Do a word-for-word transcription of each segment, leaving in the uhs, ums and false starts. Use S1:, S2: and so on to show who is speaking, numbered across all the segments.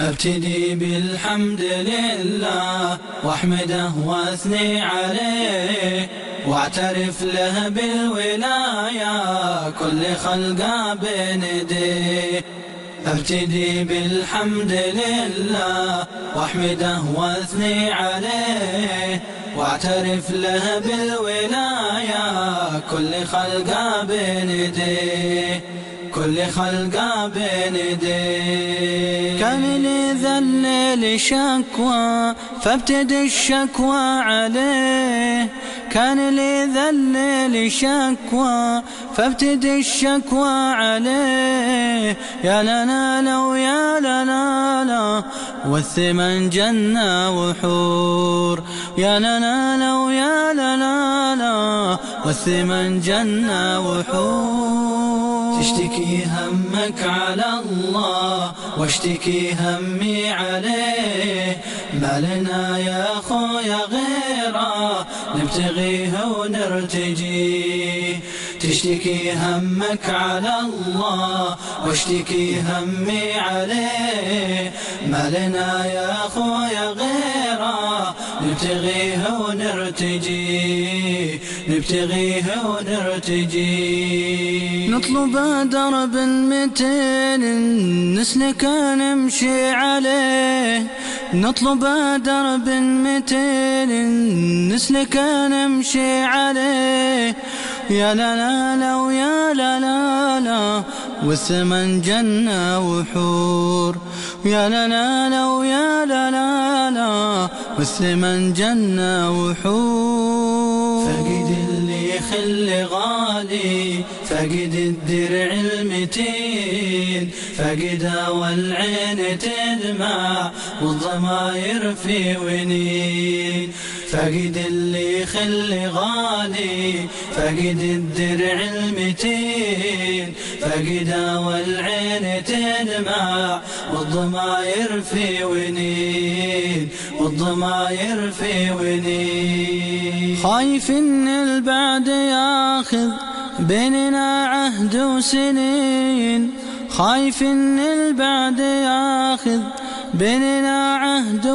S1: ابتدي بالحمد لله واحمده واثني عليه واعترف له بالولاية كل خلقه بين يديه. ابتدي بالحمد لله واحمده واثني عليه واعترف له بالولاية كل خلقه بين يديه كل خلقه بين يديه. كان لي ذا الليل شكوى فابتدي الشكوى عليه كان لي ذا الليل شكوى فابتدي الشكوى عليه. يا لنا لو يا لنا لا والثمن جنة وحور يا لنا لو يا لنا لا والثمن جنة وحور. تشتكي همك على الله واشتكي همي عليه ما لنا يا خويا غيره نبتغيه ونرتجيه. تشتكي همك على الله واشتكي همي عليه ما لنا يا خويا غيره نبتغيه ونرتجيه نبتغيه ونرتجيه. نطلب درب متين نسلك نمشي عليه نطلب درب متين نسلك نمشي عليه. يا لا لا ويا لا لا لا والثمن جنة وحور يا لا لا لا ويا لا لا لا والثمن جنة وحور. فقد اللي خل غالي فقد الدرع المتين فقدها والعين تدمع والضماير في ونين. فقد اللي خل غالي فقد الدرع المتين فقدها والعين تدمع والضماير في ونين والضماير في ونين. خايف ان البعد ياخذ بيننا عهد وسنين خايف ان البعد ياخذ بيننا عهد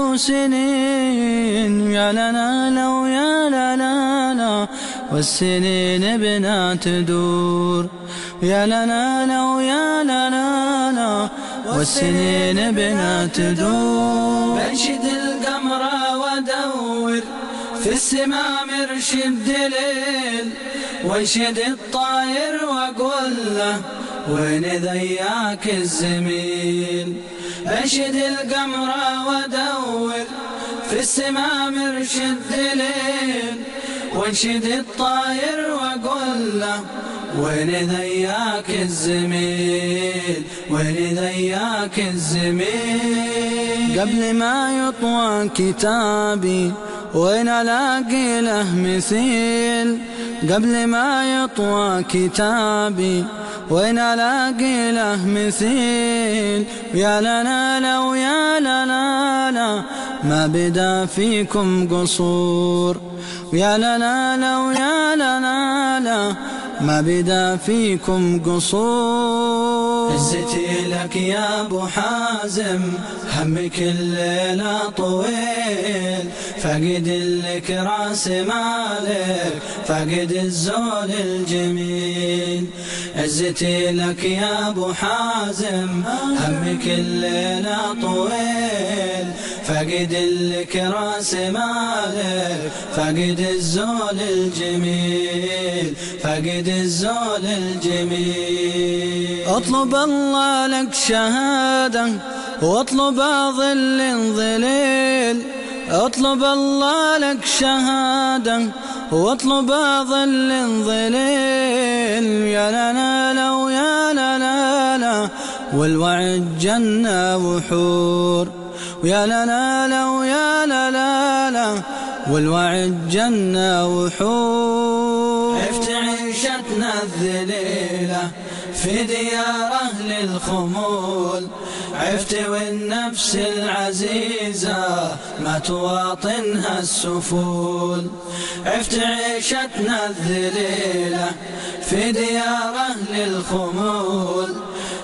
S1: وسنين. يا لنا لو يا لا لا لا والسنين بنا تدور يا لنا لو يا لا لا لا والسنين بنا تدور. بنشد القمر وادور في السماء مرشد دليل وانشد الطاير واقول له وين ذياك الزميل. بنشد القمر وادور في السماء مرشد دليل وانشد الطاير واقول له وين ذياك الزميل وين ذياك الزميل. قبل ما يطوى كتابي وين الاقي له مثيل قبل ما يطوى كتابي وين الاقي له مثيل. يا لنا لو يا لنا لا ما بدا فيكم قصور يا لنا لو يا لنا لا ما بدا فيكم قصور. عزتي لك يا ابو حازم همك الليلة طويل فقد لك راس مالك فقد الزول الجميل. عزتي لك يا ابو حازم همك الليلة طويل فقد لك راس مالك فقد الزول الجميل فقد الزول الجميل. اطلب الله لك شهادة واطلب ظل ظليل اطلب الله لك شهادة واطلب ظل ظليل. يا لنا لو يا لا لا لا والوعد جنة وحور ويا لنا لو يا لا لا لا والوعد جنة وحور. عفت عيشتنا الذليلة في ديار أهل الخمول عفت والنفس العزيزة ما تواطنها السفول. عفت عيشتنا الذليلة في ديار أهل الخمول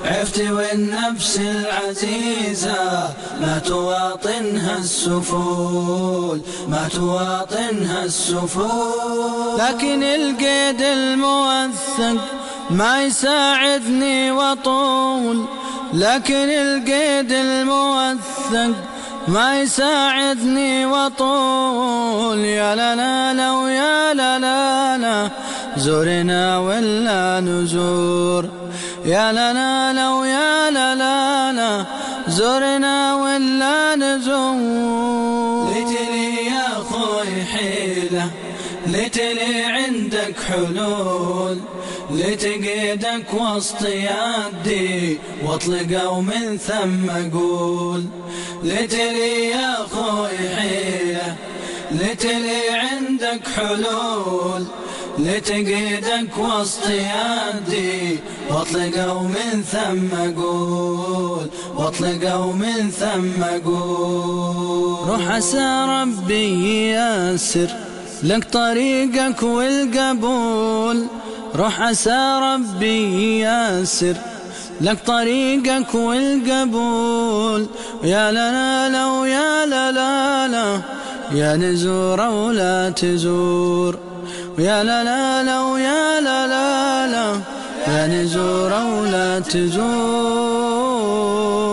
S1: عفت والنفس العزيزة ما تواطنها السفول، ما تواطنها السفول. لكن القيد الموثق ما يساعدني وطول، لكن القيد الموثق ما يساعدني وطول. يا لا لا لا ويا لا لا لا زورنا ولا نزور، يا لا لا لا ويا لا لا لا زورنا ولا نزور. ليتلي يا خوي حيلة، ليتلي عندك حلول، لتقيدك وسط يدي واطلق ومن ثم اقول. ليتلي يا خوي حيلة، ليتلي عندك حلول، لتقيدك وسط يدي واطلق ومن ثم اقول، واطلق ومن ثم اقول. روح عسى ربي ييسر لك طريقك والقبول، روح عسى ربي ييسر لك طريقك والقبول. يا لا لا لا ويا لا لا لا يا نزور ولا تزور، يا لا لا لا ويا لا لا لا يا نزور ولا تزور.